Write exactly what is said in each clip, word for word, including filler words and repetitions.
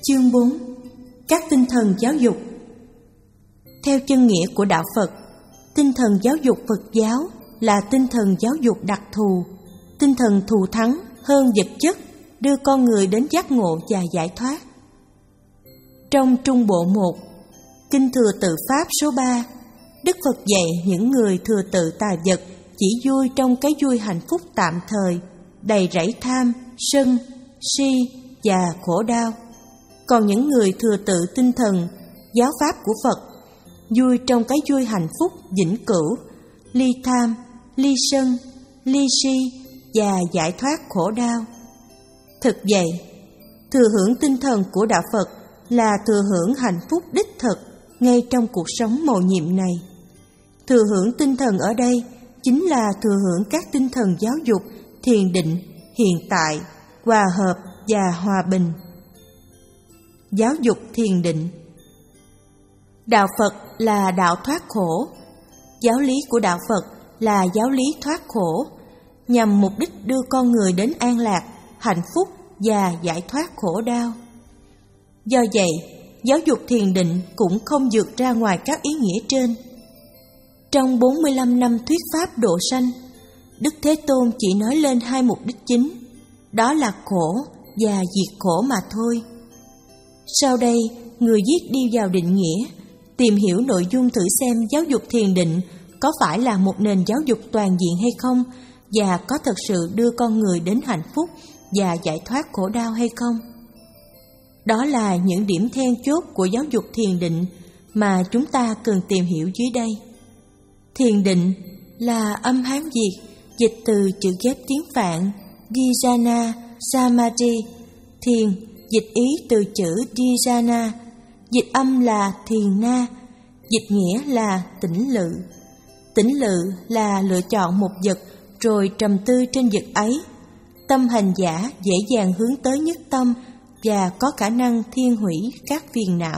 Chương bốn. Các tinh thần giáo dục. Theo chân nghĩa của đạo Phật, tinh thần giáo dục Phật giáo là tinh thần giáo dục đặc thù, tinh thần thù thắng hơn vật chất, đưa con người đến giác ngộ và giải thoát. Trong Trung Bộ một, Kinh Thừa Tự Pháp số ba, Đức Phật dạy những người thừa tự tà vật chỉ vui trong cái vui hạnh phúc tạm thời, đầy rẫy tham, sân, si và khổ đau. Còn những người thừa tự tinh thần, giáo pháp của Phật, vui trong cái vui hạnh phúc vĩnh cửu, ly tham, ly sân, ly si và giải thoát khổ đau. Thực vậy, thừa hưởng tinh thần của đạo Phật là thừa hưởng hạnh phúc đích thực ngay trong cuộc sống mầu nhiệm này. Thừa hưởng tinh thần ở đây chính là thừa hưởng các tinh thần giáo dục, thiền định, hiện tại, hòa hợp và hòa bình. Giáo dục thiền định. Đạo Phật là đạo thoát khổ. Giáo lý của đạo Phật là giáo lý thoát khổ, nhằm mục đích đưa con người đến an lạc, hạnh phúc và giải thoát khổ đau. Do vậy, giáo dục thiền định cũng không vượt ra ngoài các ý nghĩa trên. Trong bốn mươi lăm năm thuyết pháp độ sanh, Đức Thế Tôn chỉ nói lên hai mục đích chính, đó là khổ và diệt khổ mà thôi. Sau đây, người viết đi vào định nghĩa, tìm hiểu nội dung thử xem giáo dục thiền định có phải là một nền giáo dục toàn diện hay không, và có thật sự đưa con người đến hạnh phúc và giải thoát khổ đau hay không. Đó là những điểm then chốt của giáo dục thiền định mà chúng ta cần tìm hiểu dưới đây. Thiền định là âm Hán Việt, dịch từ chữ ghép tiếng Phạn Dhyana Samadhi. Thiền dịch ý từ chữ Dhyana, dịch âm là thiền na, dịch nghĩa là tĩnh lự. Tĩnh lự là lựa chọn một vật rồi trầm tư trên vật ấy. Tâm hành giả dễ dàng hướng tới nhất tâm và có khả năng thiên hủy các phiền não.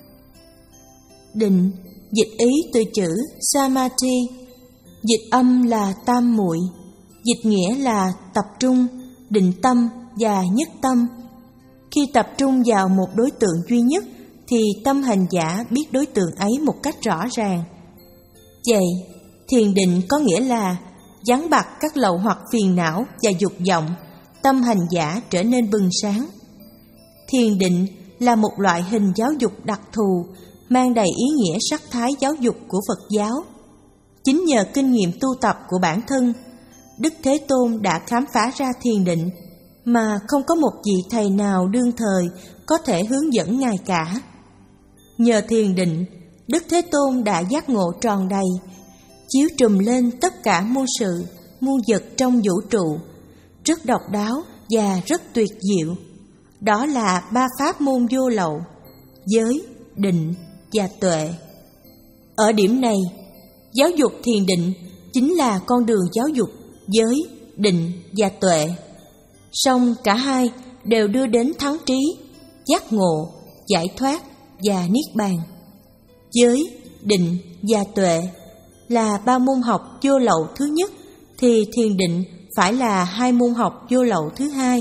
Định dịch ý từ chữ Samadhi, dịch âm là tam muội, dịch nghĩa là tập trung, định tâm và nhất tâm. Khi tập trung vào một đối tượng duy nhất thì tâm hành giả biết đối tượng ấy một cách rõ ràng. Vậy, thiền định có nghĩa là vắng bặt các lậu hoặc phiền não và dục vọng, tâm hành giả trở nên bừng sáng. Thiền định là một loại hình giáo dục đặc thù, mang đầy ý nghĩa sắc thái giáo dục của Phật giáo. Chính nhờ kinh nghiệm tu tập của bản thân, Đức Thế Tôn đã khám phá ra thiền định mà không có một vị thầy nào đương thời có thể hướng dẫn Ngài cả. Nhờ thiền định, Đức Thế Tôn đã giác ngộ tròn đầy, chiếu trùm lên tất cả muôn sự, muôn vật trong vũ trụ, rất độc đáo và rất tuyệt diệu. Đó là ba pháp môn vô lậu: giới, định và tuệ. Ở điểm này, giáo dục thiền định chính là con đường giáo dục giới, định và tuệ. Song cả hai đều đưa đến thắng trí, giác ngộ, giải thoát và niết bàn. Giới, định và tuệ là ba môn học vô lậu thứ nhất, thì thiền định phải là hai môn học vô lậu thứ hai.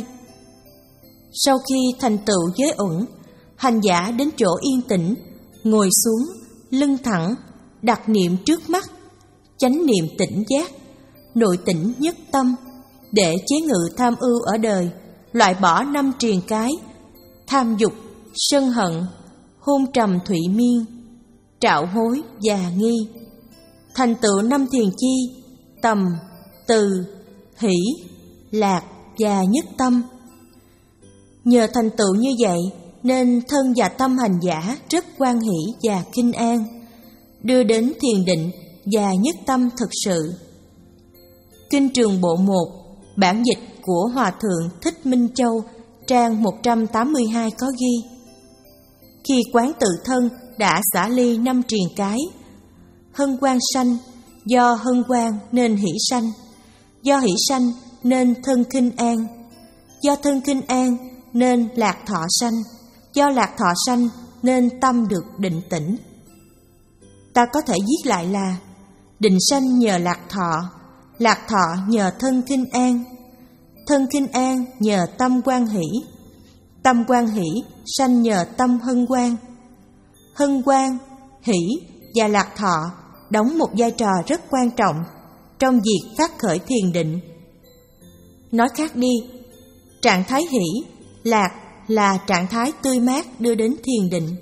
Sau khi thành tựu giới uẩn, hành giả đến chỗ yên tĩnh, ngồi xuống, lưng thẳng, đặt niệm trước mắt, chánh niệm tỉnh giác, nội tỉnh nhất tâm, để chế ngự tham ưu ở đời, loại bỏ năm triền cái: tham dục, sân hận, hôn trầm thụy miên, trạo hối và nghi. Thành tựu năm thiền chi: tầm, từ, hỷ, lạc và nhất tâm. Nhờ thành tựu như vậy nên thân và tâm hành giả rất hoan hỷ và kinh an, đưa đến thiền định và nhất tâm thực sự. Kinh Trường Bộ một, bản dịch của Hòa Thượng Thích Minh Châu, trang một trăm tám mươi hai có ghi: khi quán tự thân đã xả ly năm triền cái, hân hoan sanh, do hân hoan nên hỷ sanh, do hỷ sanh nên thân khinh an, do thân khinh an nên lạc thọ sanh, do lạc thọ sanh nên tâm được định tĩnh. Ta có thể viết lại là: định sanh nhờ lạc thọ, lạc thọ nhờ thân khinh an, thân khinh an nhờ tâm hoan hỷ, Tâm quan hỷ sanh nhờ tâm hân hoan. Hân hoan, hỷ và lạc thọ đóng một vai trò rất quan trọng trong việc phát khởi thiền định. Nói khác đi, trạng thái hỷ, lạc là trạng thái tươi mát đưa đến thiền định.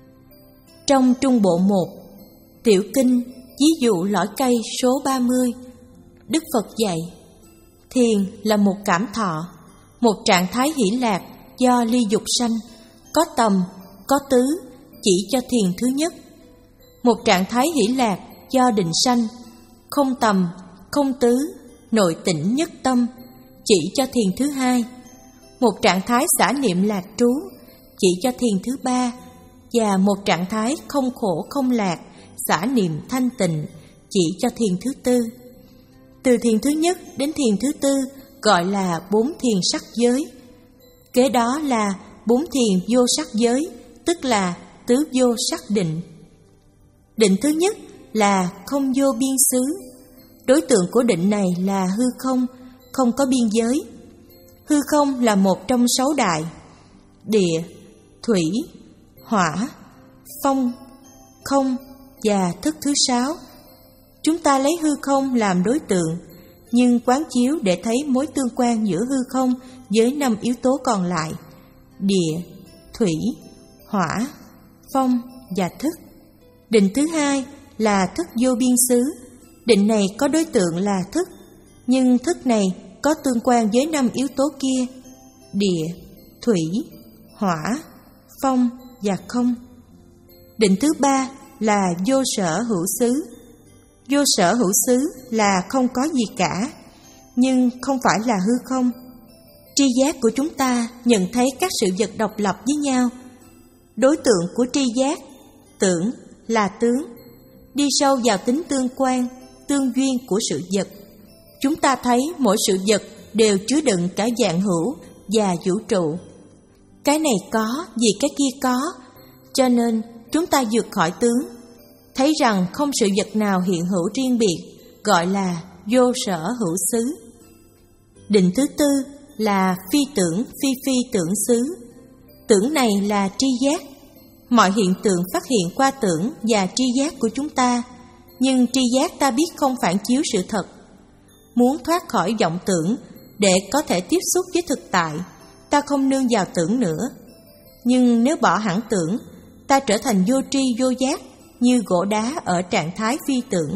Trong Trung Bộ một, Tiểu Kinh ví dụ lõi cây số ba mươi, Đức Phật dạy, thiền là một cảm thọ, một trạng thái hỷ lạc do ly dục sanh, có tầm, có tứ, chỉ cho thiền thứ nhất. Một trạng thái hỷ lạc do định sanh, không tầm, không tứ, nội tĩnh nhất tâm, chỉ cho thiền thứ hai. Một trạng thái xả niệm lạc trú, chỉ cho thiền thứ ba. Và một trạng thái không khổ không lạc, xả niệm thanh tịnh, chỉ cho thiền thứ tư. Từ thiền thứ nhất đến thiền thứ tư gọi là bốn thiền sắc giới. Kế đó là bốn thiền vô sắc giới, tức là tứ vô sắc định. Định thứ nhất là không vô biên xứ. Đối tượng của định này là hư không, không có biên giới. Hư không là một trong sáu đại: địa, thủy, hỏa, phong, không và thức thứ sáu. Chúng ta lấy hư không làm đối tượng, nhưng quán chiếu để thấy mối tương quan giữa hư không với năm yếu tố còn lại: địa, thủy, hỏa, phong và thức. Định thứ hai là thức vô biên xứ. Định này có đối tượng là thức, nhưng thức này có tương quan với năm yếu tố kia: địa, thủy, hỏa, phong và không. Định thứ ba là vô sở hữu xứ. Vô sở hữu xứ là không có gì cả, nhưng không phải là hư không. Tri giác của chúng ta nhận thấy các sự vật độc lập với nhau. Đối tượng của tri giác, tưởng, là tướng. Đi sâu vào tính tương quan, tương duyên của sự vật, chúng ta thấy mỗi sự vật đều chứa đựng cả vạn hữu và vũ trụ. Cái này có vì cái kia có, cho nên chúng ta vượt khỏi tướng, thấy rằng không sự vật nào hiện hữu riêng biệt, gọi là vô sở hữu xứ. Định thứ tư là phi tưởng phi phi tưởng xứ. Tưởng này là tri giác. Mọi hiện tượng phát hiện qua tưởng và tri giác của chúng ta, nhưng tri giác ta biết không phản chiếu sự thật. Muốn thoát khỏi vọng tưởng để có thể tiếp xúc với thực tại, ta không nương vào tưởng nữa. Nhưng nếu bỏ hẳn tưởng, ta trở thành vô tri vô giác, như gỗ đá ở trạng thái phi tưởng.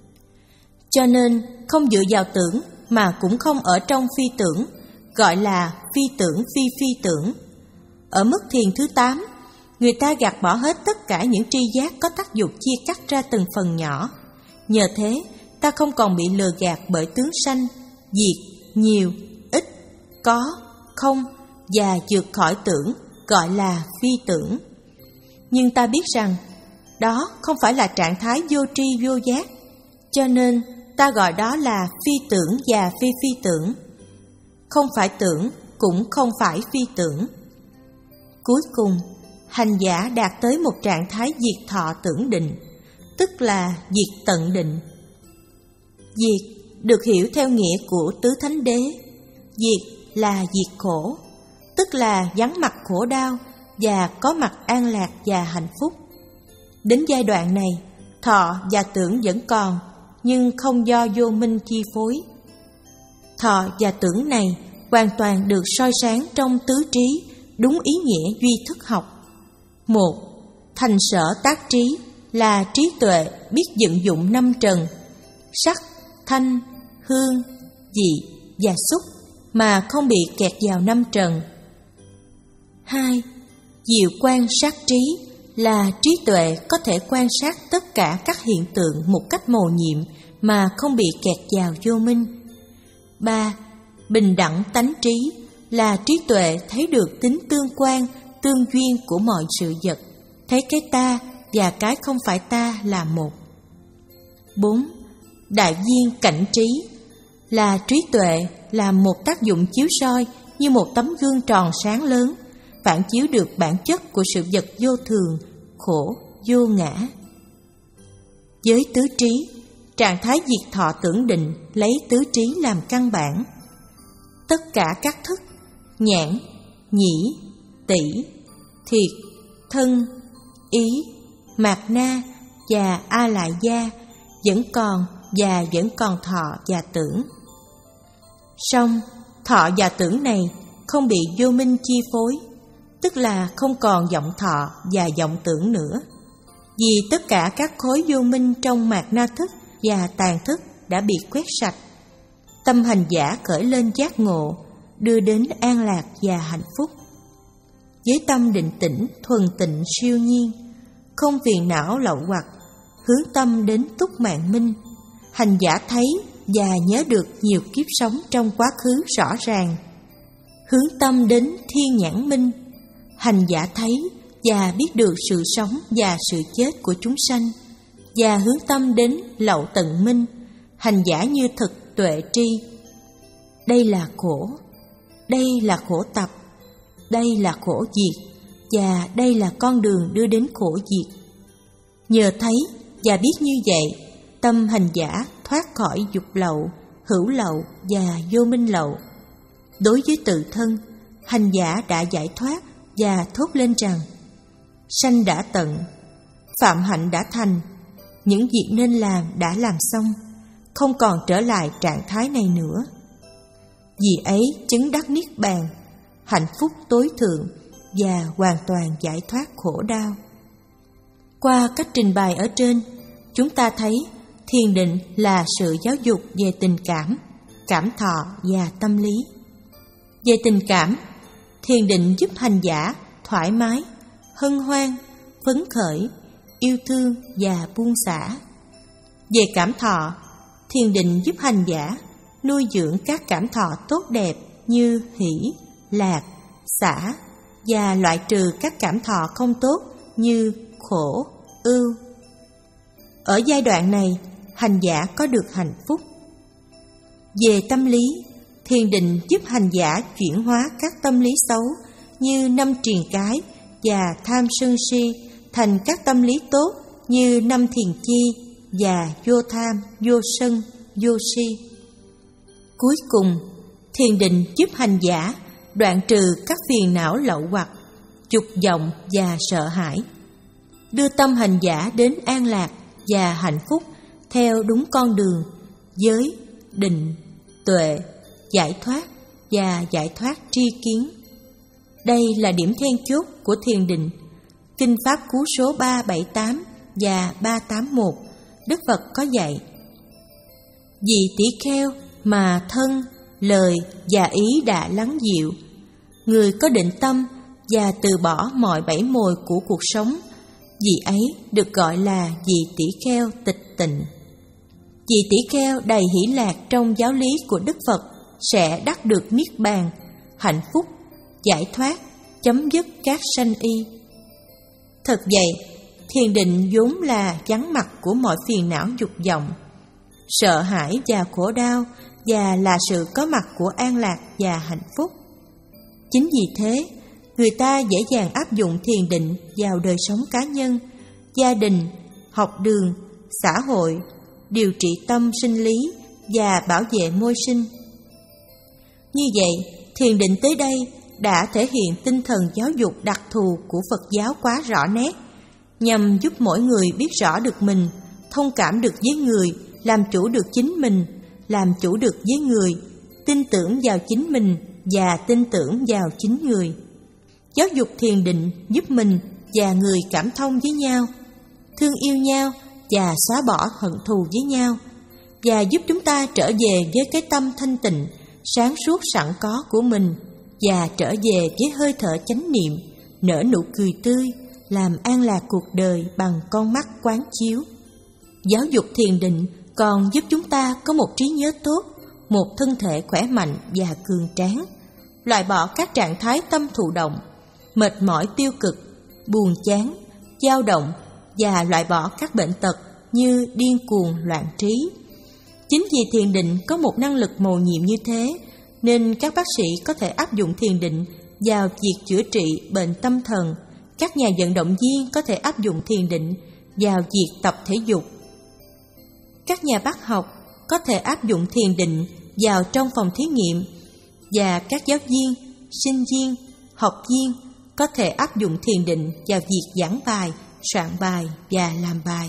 Cho nên không dựa vào tưởng mà cũng không ở trong phi tưởng, gọi là phi tưởng phi phi tưởng. Ở mức thiền thứ tám, người ta gạt bỏ hết tất cả những tri giác có tác dụng chia cắt ra từng phần nhỏ. Nhờ thế, ta không còn bị lừa gạt bởi tướng sanh, diệt, nhiều, ít, có, không và vượt khỏi tưởng, gọi là phi tưởng. Nhưng ta biết rằng đó không phải là trạng thái vô tri vô giác, cho nên ta gọi đó là phi tưởng và phi phi tưởng. Không phải tưởng cũng không phải phi tưởng. Cuối cùng, hành giả đạt tới một trạng thái diệt thọ tưởng định, tức là diệt tận định. Diệt được hiểu theo nghĩa của tứ thánh đế. Diệt là diệt khổ, tức là vắng mặt khổ đau và có mặt an lạc và hạnh phúc. Đến giai đoạn này, thọ và tưởng vẫn còn, nhưng không do vô minh chi phối. Thọ và tưởng này hoàn toàn được soi sáng trong tứ trí, đúng ý nghĩa duy thức học. Một, thành sở tác trí là trí tuệ biết vận dụng năm trần: sắc, thanh, hương, vị và xúc, mà không bị kẹt vào năm trần. Hai, diệu quan sát trí là trí tuệ có thể quan sát tất cả các hiện tượng một cách mầu nhiệm mà không bị kẹt vào vô minh. Ba, bình đẳng tánh trí là trí tuệ thấy được tính tương quan, tương duyên của mọi sự vật, thấy cái ta và cái không phải ta là một. Bốn, đại viên cảnh trí là trí tuệ làm một tác dụng chiếu soi như một tấm gương tròn sáng lớn, phản chiếu được bản chất của sự vật vô thường, khổ, vô ngã. Với tứ trí, trạng thái diệt thọ tưởng định lấy tứ trí làm căn bản. Tất cả các thức, nhãn, nhĩ, tỷ, thiệt, thân, ý, mạt na và a lại gia vẫn còn và vẫn còn thọ và tưởng. Song thọ và tưởng này không bị vô minh chi phối, tức là không còn vọng thọ và vọng tưởng nữa, vì tất cả các khối vô minh trong mạt na thức và tàn thức đã bị quét sạch. Tâm hành giả khởi lên giác ngộ, đưa đến an lạc và hạnh phúc. Với tâm định tĩnh, thuần tịnh siêu nhiên, không phiền não lậu hoặc, hướng tâm đến túc mạng minh, hành giả thấy và nhớ được nhiều kiếp sống trong quá khứ rõ ràng. Hướng tâm đến thiên nhãn minh, hành giả thấy và biết được sự sống và sự chết của chúng sanh, và hướng tâm đến lậu tận minh, hành giả như thực tuệ tri. Đây là khổ, đây là khổ tập, đây là khổ diệt, và đây là con đường đưa đến khổ diệt. Nhờ thấy và biết như vậy, tâm hành giả thoát khỏi dục lậu, hữu lậu và vô minh lậu. Đối với tự thân, hành giả đã giải thoát và thốt lên rằng: sanh đã tận, phạm hạnh đã thành, những việc nên làm đã làm xong, không còn trở lại trạng thái này nữa. Vì ấy chứng đắc niết bàn, hạnh phúc tối thượng và hoàn toàn giải thoát khổ đau. Qua cách trình bày ở trên, chúng ta thấy thiền định là sự giáo dục về tình cảm, cảm thọ và tâm lý. Về tình cảm, thiền định giúp hành giả thoải mái, hân hoan, phấn khởi, yêu thương và buông xả. Về cảm thọ, thiền định giúp hành giả nuôi dưỡng các cảm thọ tốt đẹp như hỷ, lạc, xả, và loại trừ các cảm thọ không tốt như khổ, ưu. Ở giai đoạn này, hành giả có được hạnh phúc. Về tâm lý, thiền định giúp hành giả chuyển hóa các tâm lý xấu như năm triền cái và tham sân si thành các tâm lý tốt như năm thiền chi và vô tham, vô sân, vô si. Cuối cùng, thiền định giúp hành giả đoạn trừ các phiền não lậu hoặc, dục vọng và sợ hãi, đưa tâm hành giả đến an lạc và hạnh phúc theo đúng con đường giới, định, tuệ, giải thoát và giải thoát tri kiến. Đây là điểm then chốt của thiền định. Kinh Pháp Cú số ba bảy tám và ba tám mốt, Đức Phật có dạy: vì tỷ kheo mà thân, lời và ý đã lắng dịu, người có định tâm và từ bỏ mọi bẫy mồi của cuộc sống, vì ấy được gọi là vị tỷ kheo tịch tịnh. Vị tỷ kheo đầy hỷ lạc trong giáo lý của Đức Phật sẽ đắc được niết bàn, hạnh phúc, giải thoát, chấm dứt các sanh y. Thật vậy, thiền định vốn là vắng mặt của mọi phiền não dục vọng, sợ hãi và khổ đau, và là sự có mặt của an lạc và hạnh phúc. Chính vì thế, người ta dễ dàng áp dụng thiền định vào đời sống cá nhân, gia đình, học đường, xã hội, điều trị tâm sinh lý và bảo vệ môi sinh. Như vậy, thiền định tới đây đã thể hiện tinh thần giáo dục đặc thù của Phật giáo quá rõ nét, nhằm giúp mỗi người biết rõ được mình, thông cảm được với người, làm chủ được chính mình, làm chủ được với người, tin tưởng vào chính mình và tin tưởng vào chính người. Giáo dục thiền định giúp mình và người cảm thông với nhau, thương yêu nhau và xóa bỏ hận thù với nhau, và giúp chúng ta trở về với cái tâm thanh tịnh, sáng suốt sẵn có của mình, và trở về với hơi thở chánh niệm, nở nụ cười tươi, làm an lạc cuộc đời bằng con mắt quán chiếu. Giáo dục thiền định còn giúp chúng ta có một trí nhớ tốt, một thân thể khỏe mạnh và cường tráng, loại bỏ các trạng thái tâm thụ động, mệt mỏi tiêu cực, buồn chán, dao động, và loại bỏ các bệnh tật như điên cuồng, loạn trí. Chính vì thiền định có một năng lực mầu nhiệm như thế, nên các bác sĩ có thể áp dụng thiền định vào việc chữa trị bệnh tâm thần. Các nhà vận động viên có thể áp dụng thiền định vào việc tập thể dục. Các nhà bác học có thể áp dụng thiền định vào trong phòng thí nghiệm, và các giáo viên, sinh viên, học viên có thể áp dụng thiền định vào việc giảng bài, soạn bài và làm bài.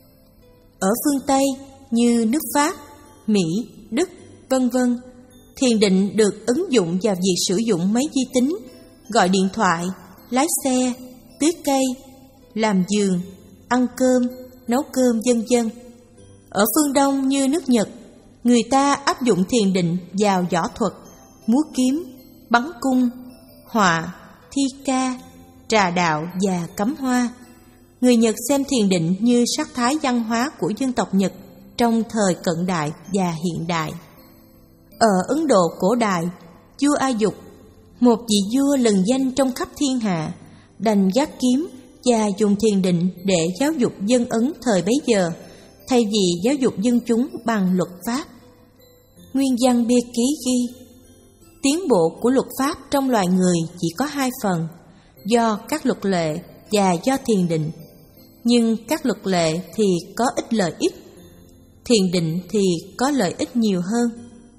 Ở phương Tây như nước Pháp, Mỹ, Đức, vân vân, thiền định được ứng dụng vào việc sử dụng máy vi tính, gọi điện thoại, lái xe, tưới cây, làm giường, ăn cơm, nấu cơm, vân vân. Ở phương Đông như nước Nhật, người ta áp dụng thiền định vào võ thuật, múa kiếm, bắn cung, họa, thi ca, trà đạo và cắm hoa. Người Nhật xem thiền định như sắc thái văn hóa của dân tộc Nhật trong thời cận đại và hiện đại. Ở Ấn Độ cổ đại, vua A Dục, một vị vua lừng danh trong khắp thiên hạ, đành gác kiếm và dùng thiền định để giáo dục dân Ấn thời bấy giờ, thay vì giáo dục dân chúng bằng luật pháp. Nguyên văn bia ký ghi: tiến bộ của luật pháp trong loài người chỉ có hai phần, do các luật lệ và do thiền định. Nhưng các luật lệ thì có ít lợi ích, thiền định thì có lợi ích nhiều hơn.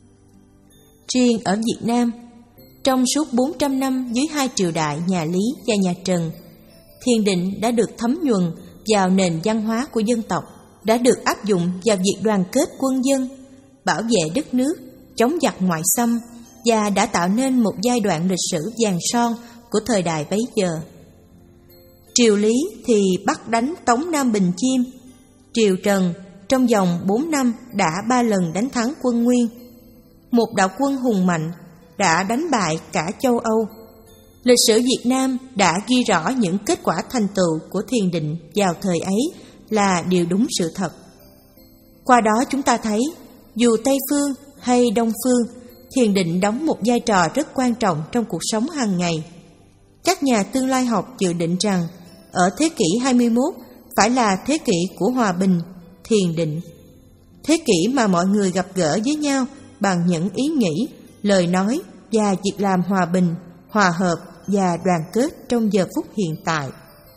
Riêng ở Việt Nam, trong suốt bốn trăm năm dưới hai triều đại nhà Lý và nhà Trần, thiền định đã được thấm nhuần vào nền văn hóa của dân tộc, đã được áp dụng vào việc đoàn kết quân dân, bảo vệ đất nước, chống giặc ngoại xâm, và đã tạo nên một giai đoạn lịch sử vàng son của thời đại bấy giờ. Triều Lý thì bắt đánh Tống Nam Bình Chiêm. Triều Trần trong vòng bốn năm đã ba lần đánh thắng quân Nguyên. Một đạo quân hùng mạnh đã đánh bại cả châu Âu. Lịch sử Việt Nam đã ghi rõ những kết quả thành tựu của thiền định vào thời ấy là điều đúng sự thật. Qua đó chúng ta thấy, dù Tây Phương hay Đông Phương, thiền định đóng một vai trò rất quan trọng trong cuộc sống hàng ngày. Các nhà tương lai học dự định rằng, ở thế kỷ hai mươi mốt phải là thế kỷ của hòa bình, thiền định. Thế kỷ mà mọi người gặp gỡ với nhau bằng những ý nghĩ, lời nói và việc làm hòa bình, hòa hợp và đoàn kết trong giờ phút hiện tại.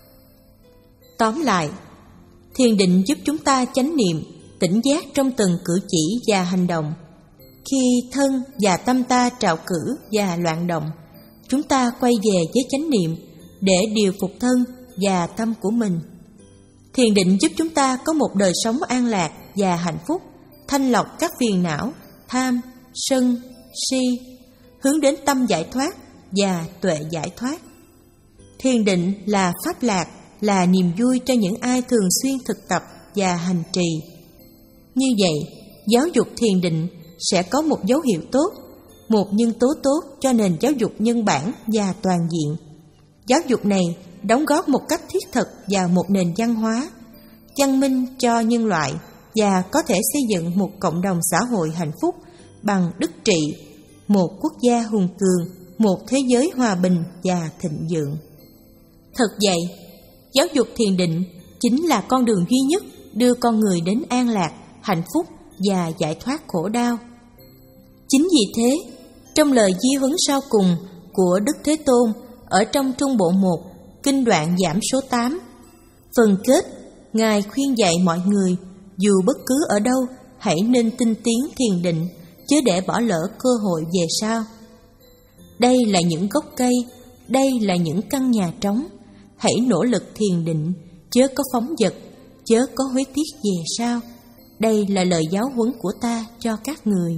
Tóm lại, thiền định giúp chúng ta chánh niệm, tỉnh giác trong từng cử chỉ và hành động. Khi thân và tâm ta trạo cử và loạn động, chúng ta quay về với chánh niệm để điều phục thân và tâm của mình. Thiền định giúp chúng ta có một đời sống an lạc và hạnh phúc, thanh lọc các phiền não, tham, sân, si, hướng đến tâm giải thoát và tuệ giải thoát. Thiền định là pháp lạc, là niềm vui cho những ai thường xuyên thực tập và hành trì. Như vậy, giáo dục thiền định sẽ có một dấu hiệu tốt, một nhân tố tốt cho nền giáo dục nhân bản và toàn diện. Giáo dục này đóng góp một cách thiết thực vào một nền văn hóa, văn minh cho nhân loại và có thể xây dựng một cộng đồng xã hội hạnh phúc bằng đức trị, một quốc gia hùng cường, một thế giới hòa bình và thịnh vượng. Thật vậy, giáo dục thiền định chính là con đường duy nhất đưa con người đến an lạc, hạnh phúc và giải thoát khổ đau. Chính vì thế, trong lời di huấn sau cùng của Đức Thế Tôn ở trong Trung Bộ một, Kinh Đoạn Giảm số tám, phần kết, Ngài khuyên dạy mọi người, dù bất cứ ở đâu, hãy nên tinh tiến thiền định, chớ để bỏ lỡ cơ hội về sau. Đây là những gốc cây, đây là những căn nhà trống, hãy nỗ lực thiền định, chớ có phóng dật, chớ có hối tiếc về sau. Đây là lời giáo huấn của ta cho các người.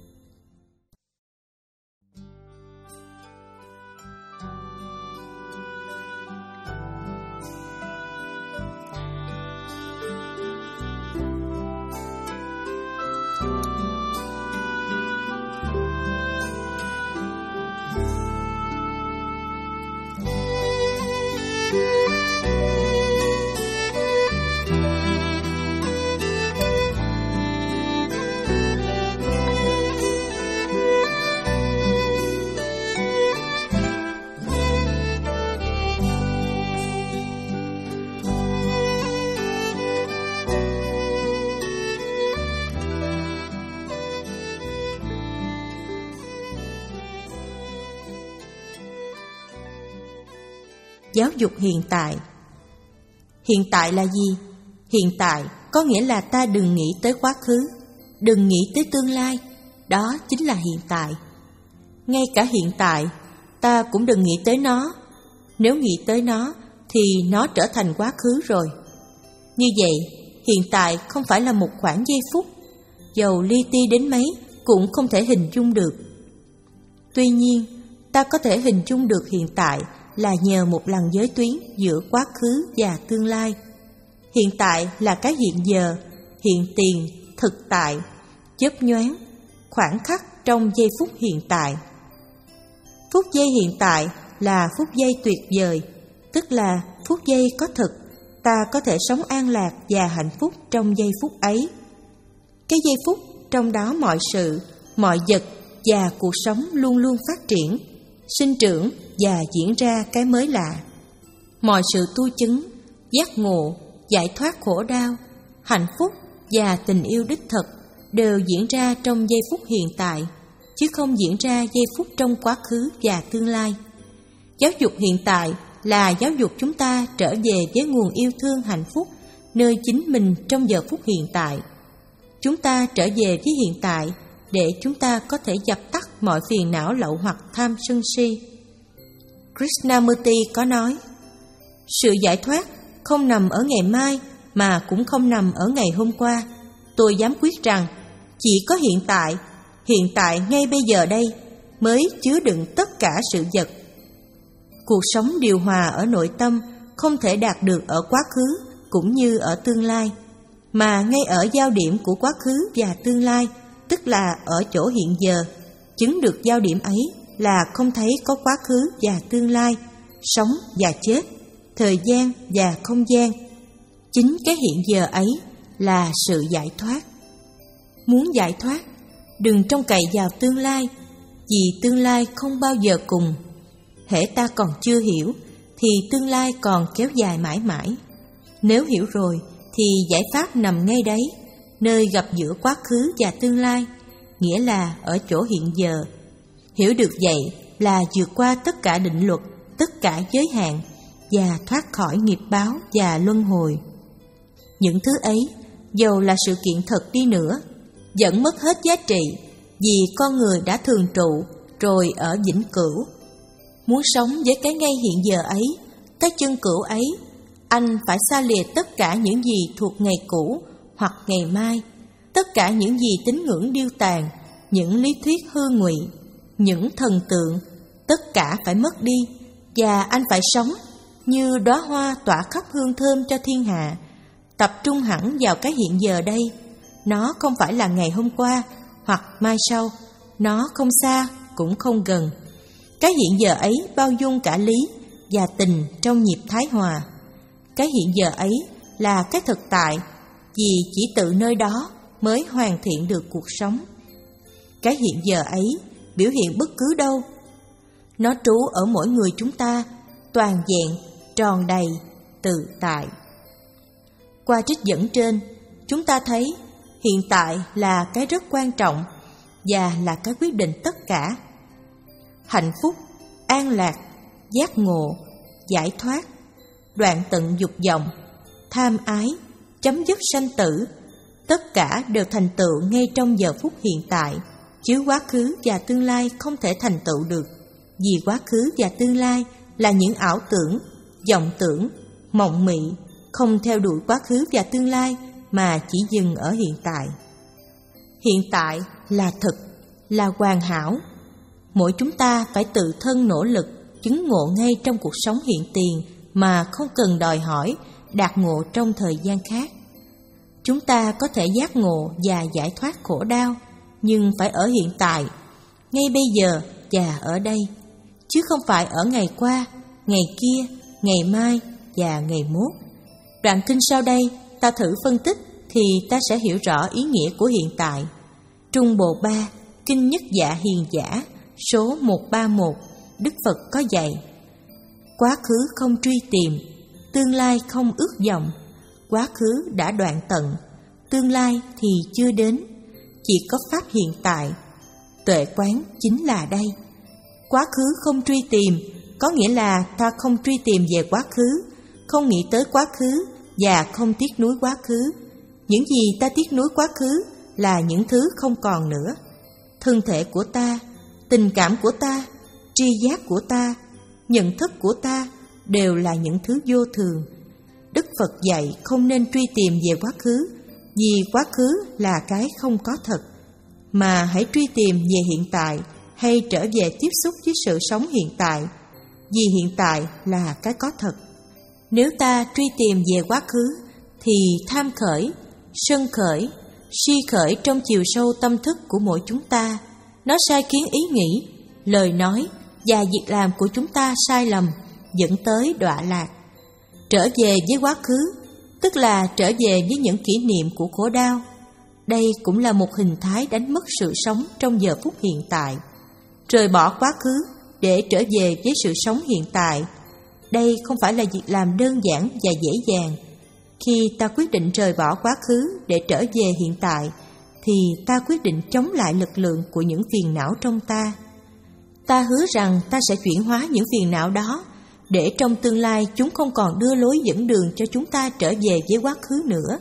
Giáo dục hiện tại. Hiện tại là gì? Hiện tại có nghĩa là ta đừng nghĩ tới quá khứ, đừng nghĩ tới tương lai. Đó chính là hiện tại. Ngay cả hiện tại, ta cũng đừng nghĩ tới nó. Nếu nghĩ tới nó thì nó trở thành quá khứ rồi. Như vậy, hiện tại không phải là một khoảng giây phút, dầu li ti đến mấy cũng không thể hình dung được. Tuy nhiên, ta có thể hình dung được hiện tại là nhờ một lằn giới tuyến giữa quá khứ và tương lai. Hiện tại là cái hiện giờ, hiện tiền, thực tại, chớp nhoáng, khoảnh khắc trong giây phút hiện tại. Phút giây hiện tại là phút giây tuyệt vời, tức là phút giây có thực, ta có thể sống an lạc và hạnh phúc trong giây phút ấy. Cái giây phút trong đó mọi sự, mọi vật và cuộc sống luôn luôn phát triển, sinh trưởng và diễn ra cái mới lạ. Mọi sự tu chứng, giác ngộ, giải thoát khổ đau, hạnh phúc và tình yêu đích thực đều diễn ra trong giây phút hiện tại, chứ không diễn ra giây phút trong quá khứ và tương lai. Giáo dục hiện tại là giáo dục chúng ta trở về với nguồn yêu thương hạnh phúc nơi chính mình trong giờ phút hiện tại. Chúng ta trở về với hiện tại để chúng ta có thể dập tắt mọi phiền não lậu hoặc tham sân si. Krishnamurti có nói, sự giải thoát không nằm ở ngày mai mà cũng không nằm ở ngày hôm qua. Tôi dám quyết rằng chỉ có hiện tại, hiện tại ngay bây giờ đây mới chứa đựng tất cả sự vật. Cuộc sống điều hòa ở nội tâm không thể đạt được ở quá khứ cũng như ở tương lai, mà ngay ở giao điểm của quá khứ và tương lai, tức là ở chỗ hiện giờ. Chứng được giao điểm ấy là không thấy có quá khứ và tương lai, sống và chết, thời gian và không gian. Chính cái hiện giờ ấy là sự giải thoát. Muốn giải thoát, đừng trông cậy vào tương lai, vì tương lai không bao giờ cùng. Hễ ta còn chưa hiểu thì tương lai còn kéo dài mãi mãi. Nếu hiểu rồi thì giải pháp nằm ngay đấy, nơi gặp giữa quá khứ và tương lai, nghĩa là ở chỗ hiện giờ. Hiểu được vậy là vượt qua tất cả định luật, tất cả giới hạn và thoát khỏi nghiệp báo và luân hồi. Những thứ ấy, dầu là sự kiện thật đi nữa, vẫn mất hết giá trị vì con người đã thường trụ rồi ở vĩnh cửu. Muốn sống với cái ngay hiện giờ ấy, cái chân cửu ấy, anh phải xa lìa tất cả những gì thuộc ngày cũ hoặc ngày mai, tất cả những gì tín ngưỡng điêu tàn, những lý thuyết hư ngụy, những thần tượng, tất cả phải mất đi, và anh phải sống như đóa hoa tỏa khắp hương thơm cho thiên hạ, tập trung hẳn vào cái hiện giờ đây. Nó không phải là ngày hôm qua hoặc mai sau, nó không xa cũng không gần. Cái hiện giờ ấy bao dung cả lý và tình trong nhịp thái hòa. Cái hiện giờ ấy là cái thực tại, vì chỉ tự nơi đó mới hoàn thiện được cuộc sống. Cái hiện giờ ấy biểu hiện bất cứ đâu. Nó trú ở mỗi người chúng ta, toàn vẹn, tròn đầy, tự tại. Qua trích dẫn trên, chúng ta thấy hiện tại là cái rất quan trọng và là cái quyết định tất cả. Hạnh phúc, an lạc, giác ngộ, giải thoát, đoạn tận dục vọng, tham ái, chấm dứt sanh tử, tất cả đều thành tựu ngay trong giờ phút hiện tại, chứ quá khứ và tương lai không thể thành tựu được, vì quá khứ và tương lai là những ảo tưởng, vọng tưởng, mộng mị, không theo đuổi quá khứ và tương lai mà chỉ dừng ở hiện tại. Hiện tại là thực, là hoàn hảo. Mỗi chúng ta phải tự thân nỗ lực chứng ngộ ngay trong cuộc sống hiện tiền mà không cần đòi hỏi đạt ngộ trong thời gian khác. Chúng ta có thể giác ngộ và giải thoát khổ đau, nhưng phải ở hiện tại, ngay bây giờ và ở đây, chứ không phải ở ngày qua, ngày kia, ngày mai và ngày mốt. Đoạn kinh sau đây ta thử phân tích thì ta sẽ hiểu rõ ý nghĩa của hiện tại. Trung Bộ ba, Kinh Nhất Dạ Hiền Giả, số một ba mốt, Đức Phật có dạy: quá khứ không truy tìm, tương lai không ước vọng. Quá khứ đã đoạn tận, tương lai thì chưa đến, chỉ có pháp hiện tại. Tuệ quán chính là đây. Quá khứ không truy tìm có nghĩa là ta không truy tìm về quá khứ, không nghĩ tới quá khứ và không tiếc nuối quá khứ. Những gì ta tiếc nuối quá khứ là những thứ không còn nữa. Thân thể của ta, tình cảm của ta, tri giác của ta, nhận thức của ta đều là những thứ vô thường. Đức Phật dạy không nên truy tìm về quá khứ, vì quá khứ là cái không có thật, mà hãy truy tìm về hiện tại, hay trở về tiếp xúc với sự sống hiện tại, vì hiện tại là cái có thật. Nếu ta truy tìm về quá khứ, thì tham khởi, sân khởi, si khởi trong chiều sâu tâm thức của mỗi chúng ta. Nó sai khiến ý nghĩ, lời nói và việc làm của chúng ta sai lầm, dẫn tới đọa lạc. Trở về với quá khứ, tức là trở về với những kỷ niệm của khổ đau. Đây cũng là một hình thái đánh mất sự sống trong giờ phút hiện tại. Rời bỏ quá khứ để trở về với sự sống hiện tại, đây không phải là việc làm đơn giản và dễ dàng. Khi ta quyết định rời bỏ quá khứ để trở về hiện tại, thì ta quyết định chống lại lực lượng của những phiền não trong ta. Ta hứa rằng ta sẽ chuyển hóa những phiền não đó, để trong tương lai chúng không còn đưa lối dẫn đường cho chúng ta trở về với quá khứ nữa.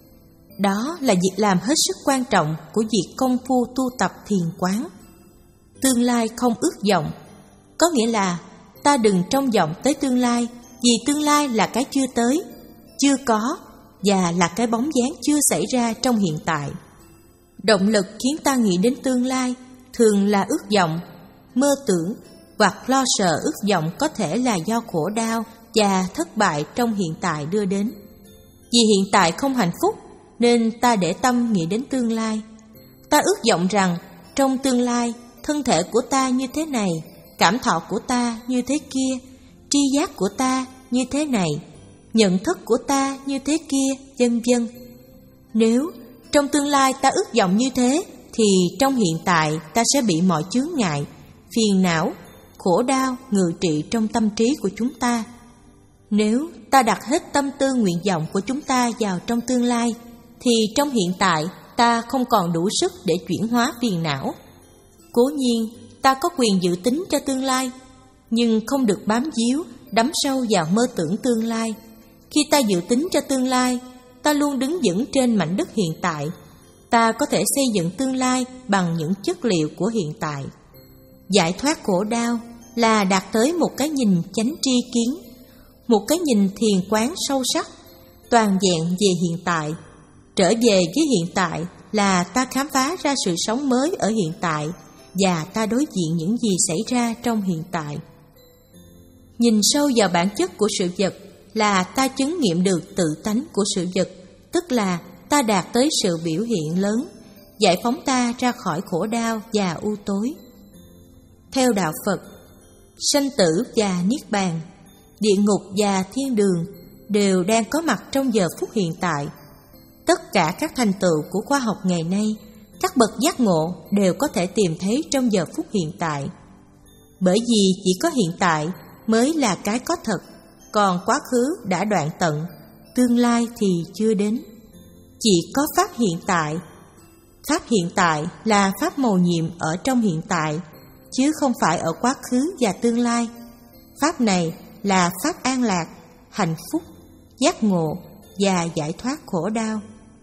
Đó là việc làm hết sức quan trọng của việc công phu tu tập thiền quán. Tương lai không ước vọng, có nghĩa là ta đừng trông vọng tới tương lai, vì tương lai là cái chưa tới, chưa có, và là cái bóng dáng chưa xảy ra trong hiện tại. Động lực khiến ta nghĩ đến tương lai thường là ước vọng, mơ tưởng, hoặc lo sợ ước vọng có thể là do khổ đau và thất bại trong hiện tại đưa đến. Vì hiện tại không hạnh phúc, nên ta để tâm nghĩ đến tương lai. Ta ước vọng rằng trong tương lai, thân thể của ta như thế này, cảm thọ của ta như thế kia, tri giác của ta như thế này, nhận thức của ta như thế kia, vân vân. Nếu trong tương lai ta ước vọng như thế, thì trong hiện tại ta sẽ bị mọi chướng ngại, phiền não, khổ đau ngự trị trong tâm trí của chúng ta. Nếu ta đặt hết tâm tư nguyện vọng của chúng ta vào trong tương lai, thì trong hiện tại ta không còn đủ sức để chuyển hóa phiền não. Cố nhiên, ta có quyền dự tính cho tương lai, nhưng không được bám víu, đắm sâu vào mơ tưởng tương lai. Khi ta dự tính cho tương lai, ta luôn đứng vững trên mảnh đất hiện tại. Ta có thể xây dựng tương lai bằng những chất liệu của hiện tại. Giải thoát khổ đau là đạt tới một cái nhìn chánh tri kiến, một cái nhìn thiền quán sâu sắc, toàn vẹn về hiện tại. Trở về với hiện tại là ta khám phá ra sự sống mới ở hiện tại, và ta đối diện những gì xảy ra trong hiện tại. Nhìn sâu vào bản chất của sự vật là ta chứng nghiệm được tự tánh của sự vật, tức là ta đạt tới sự biểu hiện lớn, giải phóng ta ra khỏi khổ đau và u tối. Theo đạo Phật, sanh tử và niết bàn, địa ngục và thiên đường đều đang có mặt trong giờ phút hiện tại. Tất cả các thành tựu của khoa học ngày nay, các bậc giác ngộ đều có thể tìm thấy trong giờ phút hiện tại. Bởi vì chỉ có hiện tại mới là cái có thật, còn quá khứ đã đoạn tận, tương lai thì chưa đến. Chỉ có pháp hiện tại. Pháp hiện tại là pháp mầu nhiệm ở trong hiện tại, chứ không phải ở quá khứ và tương lai. Pháp này là pháp an lạc, hạnh phúc, giác ngộ và giải thoát khổ đau,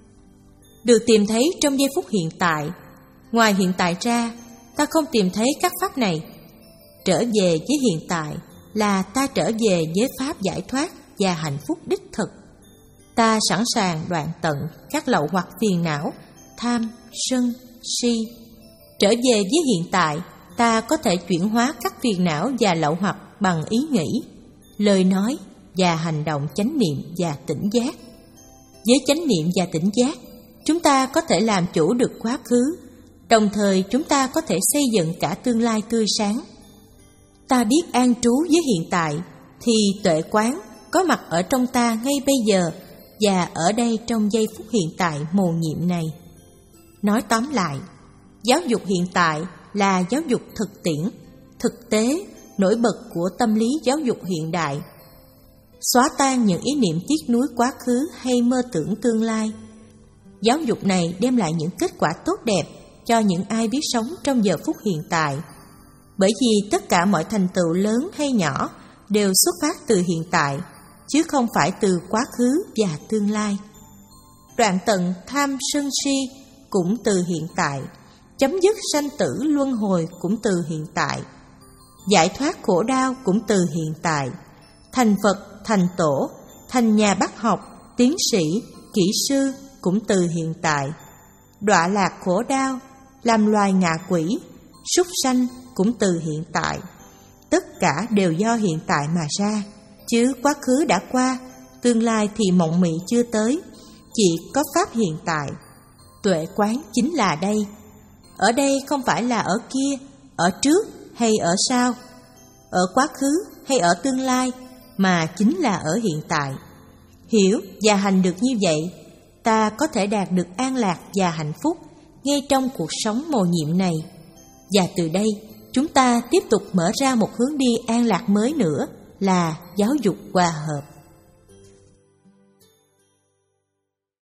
được tìm thấy trong giây phút hiện tại. Ngoài hiện tại ra, ta không tìm thấy các pháp này. Trở về với hiện tại là ta trở về với pháp giải thoát và hạnh phúc đích thực. Ta sẵn sàng đoạn tận các lậu hoặc phiền não, tham, sân, si. Trở về với hiện tại, ta có thể chuyển hóa các phiền não và lậu hoặc bằng ý nghĩ, lời nói và hành động chánh niệm và tỉnh giác. Với chánh niệm và tỉnh giác, chúng ta có thể làm chủ được quá khứ, đồng thời chúng ta có thể xây dựng cả tương lai tươi sáng. Ta biết an trú với hiện tại, thì tuệ quán có mặt ở trong ta ngay bây giờ và ở đây trong giây phút hiện tại mầu nhiệm này. Nói tóm lại, giáo dục hiện tại là giáo dục thực tiễn, thực tế, nổi bật của tâm lý giáo dục hiện đại. Xóa tan những ý niệm tiếc nuối quá khứ hay mơ tưởng tương lai. Giáo dục này đem lại những kết quả tốt đẹp cho những ai biết sống trong giờ phút hiện tại. Bởi vì tất cả mọi thành tựu lớn hay nhỏ đều xuất phát từ hiện tại, chứ không phải từ quá khứ và tương lai. Đoạn tận tham sân si cũng từ hiện tại, chấm dứt sanh tử luân hồi cũng từ hiện tại, giải thoát khổ đau cũng từ hiện tại, thành Phật, thành Tổ, thành nhà bác học, tiến sĩ, kỹ sư cũng từ hiện tại. Đọa lạc khổ đau, làm loài ngạ quỷ, súc sanh cũng từ hiện tại. Tất cả đều do hiện tại mà ra, chứ quá khứ đã qua, tương lai thì mộng mị chưa tới, chỉ có pháp hiện tại. Tuệ quán chính là đây. Ở đây không phải là ở kia, ở trước hay ở sau, ở quá khứ hay ở tương lai, mà chính là ở hiện tại. Hiểu và hành được như vậy, ta có thể đạt được an lạc và hạnh phúc ngay trong cuộc sống mầu nhiệm này. Và từ đây, chúng ta tiếp tục mở ra một hướng đi an lạc mới nữa là giáo dục hòa hợp.